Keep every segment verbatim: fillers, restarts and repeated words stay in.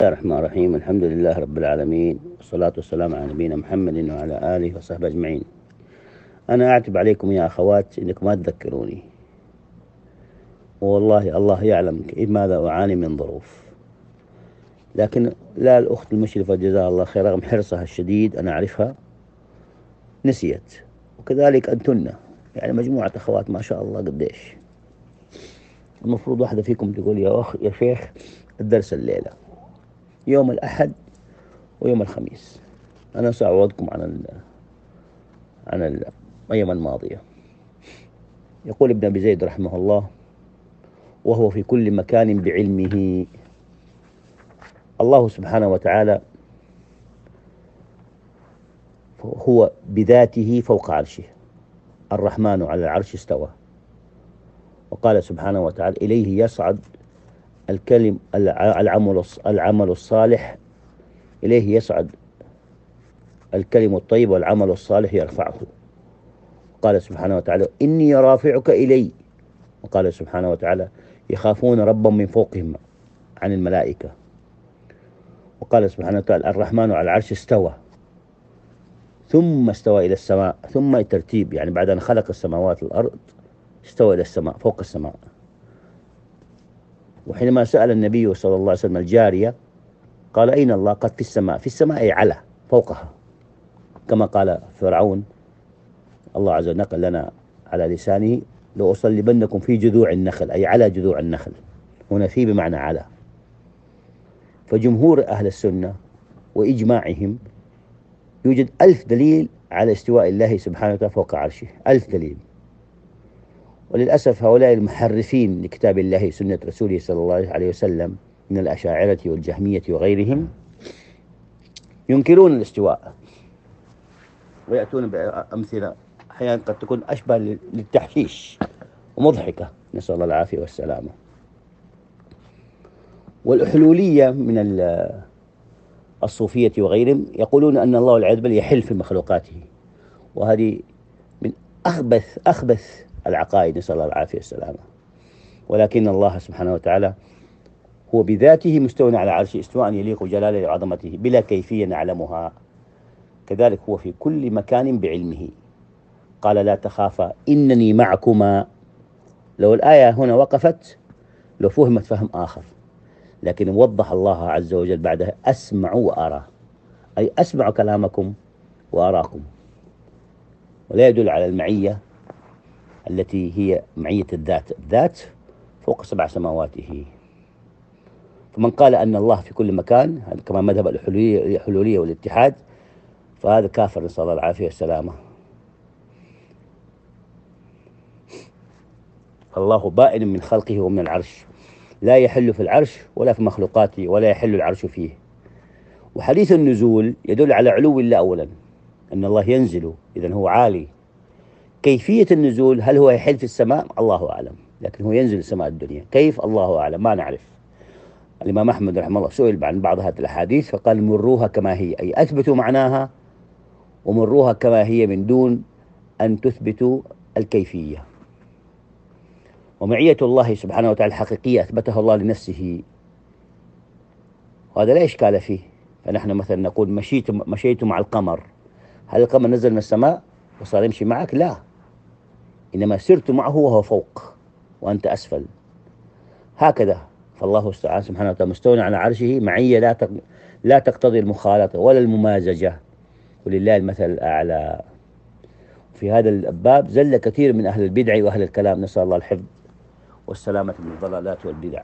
بسم الله الرحمن الرحيم. الحمد لله رب العالمين، والصلاة والسلام على نبينا محمد وعلى آله وصحبه أجمعين. أنا أعتب عليكم يا أخوات إنكم ما تذكروني، والله الله يعلم ماذا أعاني من ظروف، لكن لا الأخت المشرفة جزاها الله خير رغم حرصها الشديد أنا أعرفها نسيت، وكذلك أنتن، يعني مجموعة أخوات ما شاء الله قديش. المفروض واحدة فيكم تقول يا أخ يا شيخ الدرس الليلة يوم الأحد ويوم الخميس، أنا سأعوضكم عن ال عن الأيام الماضية. يقول ابن أبي زيد رحمه الله: وهو في كل مكان بعلمه. الله سبحانه وتعالى هو بذاته فوق عرشه، الرحمن على العرش استوى. وقال سبحانه وتعالى: إليه يصعد الكلم العمل العمل الصالح، إليه يصعد الكلم الطيب والعمل الصالح يرفعه. قال سبحانه وتعالى: إني رافعك إلي. وقال سبحانه وتعالى: يخافون ربهم من فوقهم عن الملائكة. وقال سبحانه وتعالى: الرحمن على العرش استوى ثم استوى إلى السماء، ثم الترتيب يعني بعد أن خلق السماوات والأرض استوى إلى السماء فوق السماء. وحينما سأل النبي صلى الله عليه وسلم الجارية قال: أين الله؟ قد في السماء. في السماء أي على فوقها، كما قال فرعون، الله عز وجل نقل لنا على لسانه: لو أصلبنكم في جذوع النخل، أي على جذوع النخل. هنا في بمعنى على. فجمهور أهل السنة وإجماعهم يوجد ألف دليل على استواء الله سبحانه وتعالى فوق عرشه، ألف دليل. وللأسف هؤلاء المحرفين لكتاب الله سنة رسوله صلى الله عليه وسلم من الأشاعرة والجهمية وغيرهم ينكرون الاستواء، ويأتون بأمثلة أحيانا قد تكون أشبه للتحشيش ومضحكة، نسأل الله العافية والسلامة. والحلولية من الصوفية وغيرهم يقولون أن الله والعياذ بالله يحل في مخلوقاته، وهذه من أخبث أخبث العقائد، نسأل الله العافية والسلامة. ولكن الله سبحانه وتعالى هو بذاته مستوى على عرشه استواء يليق جلاله وعظمته بلا كيفية نعلمها. كذلك هو في كل مكان بعلمه. قال: لا تخافا إنني معكما. لو الآية هنا وقفت لو فهمت فهم آخر، لكن وضح الله عز وجل بعدها: أسمع وأرى، أي أسمع كلامكم وأراكم. ولا يدل على المعية التي هي معية الذات، الذات فوق سبع سماواته. فمن قال أن الله في كل مكان، كما مذهب الحلولية والاتحاد، فهذا كافر، نسأل الله العافية والسلامة. فالله بائن من خلقه ومن العرش، لا يحل في العرش ولا في مخلوقاته، ولا يحل العرش فيه. وحديث النزول يدل على علو الله أولا، أن الله ينزل، إذن هو عالي. كيفية النزول، هل هو يحل في السماء؟ الله أعلم، لكن هو ينزل السماء الدنيا، كيف؟ الله أعلم، ما نعرف. الإمام أحمد رحمه الله سئل عن بعض هذه الأحاديث فقال: مروها كما هي، أي أثبتوا معناها ومروها كما هي من دون أن تثبتوا الكيفية. ومعية الله سبحانه وتعالى الحقيقية أثبتها الله لنفسه، وهذا لا إشكال فيه. فنحن مثلا نقول مشيت مشيت مع القمر، هل القمر نزل من السماء وصار يمشي معك؟ لا، إنما سرت معه وهو فوق وأنت أسفل، هكذا. فالله سبحانه وتعالى مستوى على عرشه معية لا لا تقتضي المخالطة ولا الممازجة، ولله المثل الأعلى. في هذا الباب زل كثير من أهل البدع وأهل الكلام، نسأل الله الحفظ والسلامة من الضلالات والبدع.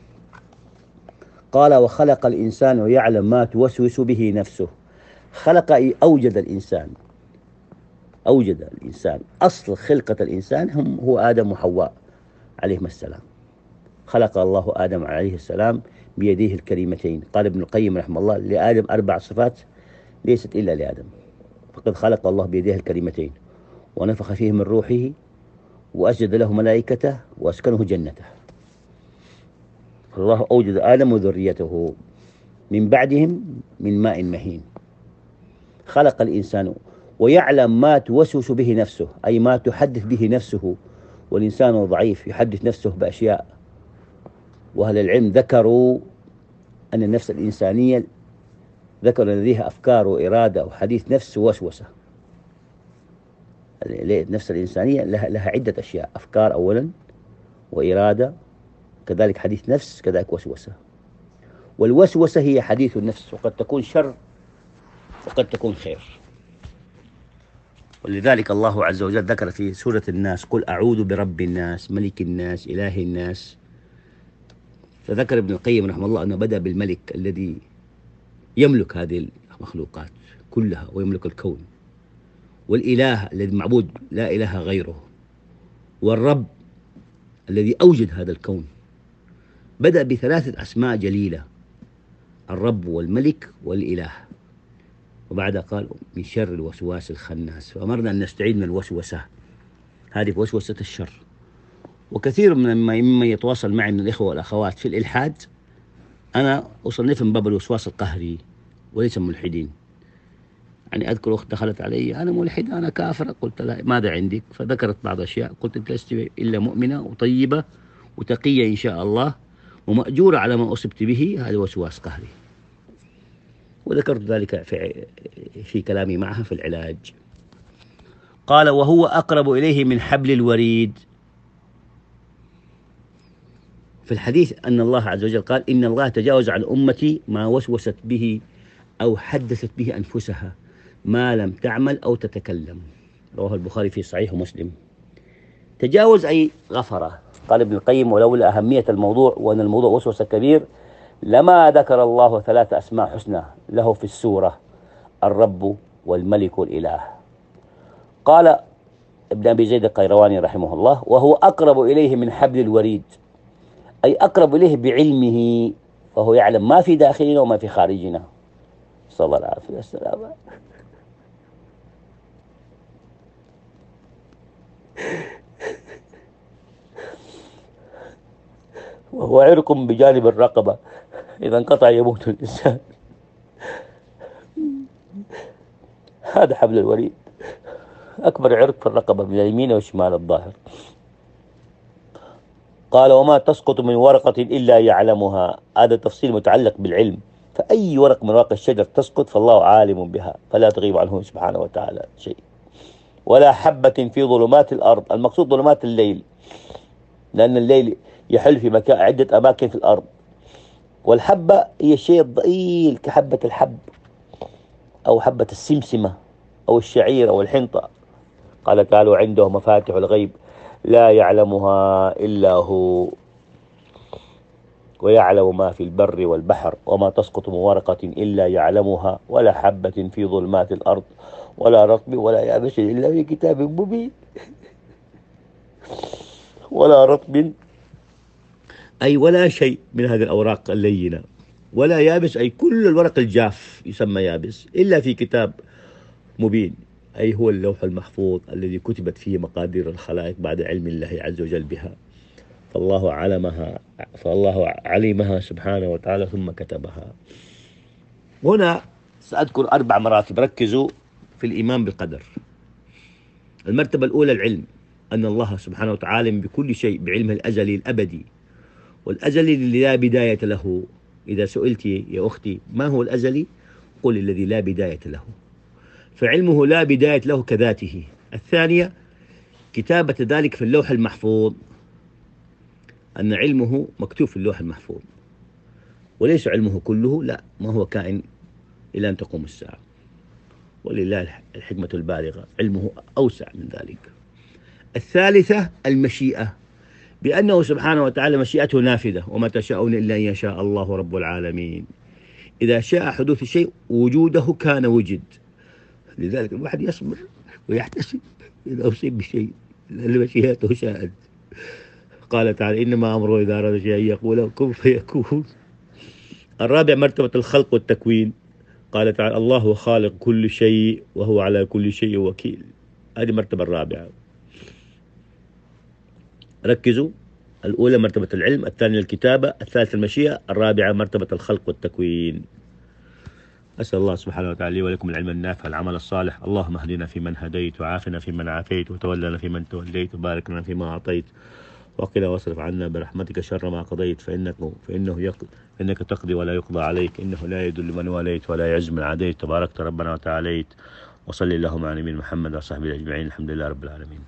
قال: وخلق الإنسان ويعلم ما توسوس به نفسه. خلق أي أوجد الإنسان، أوجد الإنسان، أصل خلقة الإنسان هم هو آدم وحواء عليهما السلام. خلق الله آدم عليه السلام بيديه الكريمتين. قال ابن القيم رحمه الله: لآدم أربع صفات ليست إلا لآدم، فقد خلق الله بيديه الكريمتين ونفخ فيه من روحه وأسجد له ملائكته وأسكنه جنته. الله أوجد آدم وذريته من بعدهم من ماء مهين. خلق الإنسان ويعلم ما توسوس به نفسه، أي ما تحدث به نفسه، والإنسان ضعيف يحدث نفسه بأشياء. وأهل العلم ذكروا أن النفس الإنسانية ذكر لديها أفكار وإرادة وحديث نفس ووسوسة. النفس الإنسانية لها, لها عدة أشياء، أفكار أولا، وإرادة، كذلك حديث نفس، كذلك وسوسة. والوسوسة هي حديث النفس، وقد تكون شر وقد تكون خير. ولذلك الله عز وجل ذكر في سورة الناس: قل أعوذ برب الناس ملك الناس إله الناس. فذكر ابن القيم رحمه الله أنه بدأ بالملك الذي يملك هذه المخلوقات كلها ويملك الكون، والإله الذي معبود لا إله غيره، والرب الذي أوجد هذا الكون. بدأ بثلاثة أسماء جليلة: الرب والملك والإله، وبعدها قال من شر الوسواس الخناس. فأمرنا أن نستعيد من الوسوسة، هذه وسوسة الشر. وكثير من مما يتواصل معي من الإخوة والأخوات في الإلحاد أنا أصنفهم من باب الوسواس القهري وليس ملحدين. يعني أذكر أخت دخلت علي: أنا ملحد، أنا كافر. قلت لها: ماذا عندك؟ فذكرت بعض أشياء. قلت: أنت لست إلا مؤمنة وطيبة وتقية إن شاء الله ومأجورة على ما أصبت به، هذا وسواس قهري. وذكرت ذلك في, في كلامي معها في العلاج. قال: وهو أقرب إليه من حبل الوريد. في الحديث أن الله عز وجل قال: إن الله تجاوز عن أمتي ما وسوست به أو حدثت به أنفسها ما لم تعمل أو تتكلم. رواه البخاري في صحيح مسلم. تجاوز أي غفر. قال ابن القيم: ولولا أهمية الموضوع وأن الموضوع وسوسة كبير لما ذكر الله ثلاث أسماء حسنى له في السورة: الرب والملك والإله. قال ابن أبي زيد القيرواني رحمه الله: وهو أقرب إليه من حبل الوريد، أي أقرب إليه بعلمه، فهو يعلم ما في داخلنا وما في خارجنا. صلى الله عليه وسلم. وهو عرق بجانب الرقبة، إذا انقطع يموت الإنسان. هذا حبل الوريد، أكبر عرق في الرقبة من اليمين والشمال الظاهر. قال: وما تسقط من ورقة إلا يعلمها. هذا تفصيل متعلق بالعلم، فأي ورق من ورق الشجر تسقط فالله عالم بها، فلا تغيب عنه سبحانه وتعالى شيء. ولا حبة في ظلمات الأرض. المقصود ظلمات الليل، لأن الليل يحل في مكان عدة أماكن في الأرض. والحبة هي الشيء الضئيل كحبة الحب أو حبة السمسمة أو الشعير أو الحنطة. قال تعالى: وعنده مفاتح الغيب لا يعلمها إلا هو ويعلم ما في البر والبحر وما تسقط من ورقة إلا يعلمها ولا حبة في ظلمات الأرض ولا رطب ولا يابس إلا في كتاب مبين. ولا رطب أي ولا شيء من هذه الأوراق اللينة، ولا يابس أي كل الورق الجاف يسمى يابس، إلا في كتاب مبين، أي هو اللوح المحفوظ الذي كتبت فيه مقادير الخلائق بعد علم الله عز وجل بها. فالله علمها فالله علمها سبحانه وتعالى ثم كتبها. هنا سأذكر أربع مراتب، ركزوا في الإيمان بالقدر. المرتبة الأولى العلم، أن الله سبحانه وتعالى بكل شيء بعلمه الأزلي الأبدي، والأزلي الذي لا بداية له. إذا سئلت يا أختي ما هو الأزلي؟ قل الذي لا بداية له، فعلمه لا بداية له كذاته. الثانية كتابة ذلك في اللوح المحفوظ، أن علمه مكتوب في اللوح المحفوظ، وليس علمه كله، لا، ما هو كائن إلى أن تقوم الساعة، ولله الحكمة البالغة، علمه أوسع من ذلك. الثالثة المشيئة، بأنه سبحانه وتعالى مشيئته نافذة، وما تشاءون إلا أن يشاء الله رب العالمين. إذا شاء حدوث شيء وجوده كان وجد. لذلك الواحد يصبر ويحتسب إذا أصيب بشيء، لأن مشيئته شاءت. قال تعالى: إنما أمره إذا أراد شيئا يقول كن فيكون. الرابع مرتبة الخلق والتكوين. قال تعالى: الله خالق كل شيء وهو على كل شيء وكيل. هذه المرتبة الرابعة. ركزوا: الأولى مرتبة العلم، الثانية الكتابة، الثالثة المشيئة، الرابعة مرتبة الخلق والتكوين. أسأل الله سبحانه وتعالى لي ولكم العلم النافع العمل الصالح. اللهم اهدنا فيمن هديت، وعافنا فيمن عافيت، وتولنا فيمن توليت، وبارك لنا فيما أعطيت، وقنا واصرف عنا برحمتك شر ما قضيت، فإنك فإنه يق... فإنك تقضي ولا يقضى عليك، إنه لا يذل من واليت ولا يعز من عاديت، تباركت ربنا وتعاليت. وصلي اللهم على نبينا محمد وصحبه أجمعين، الحمد لله رب العالمين.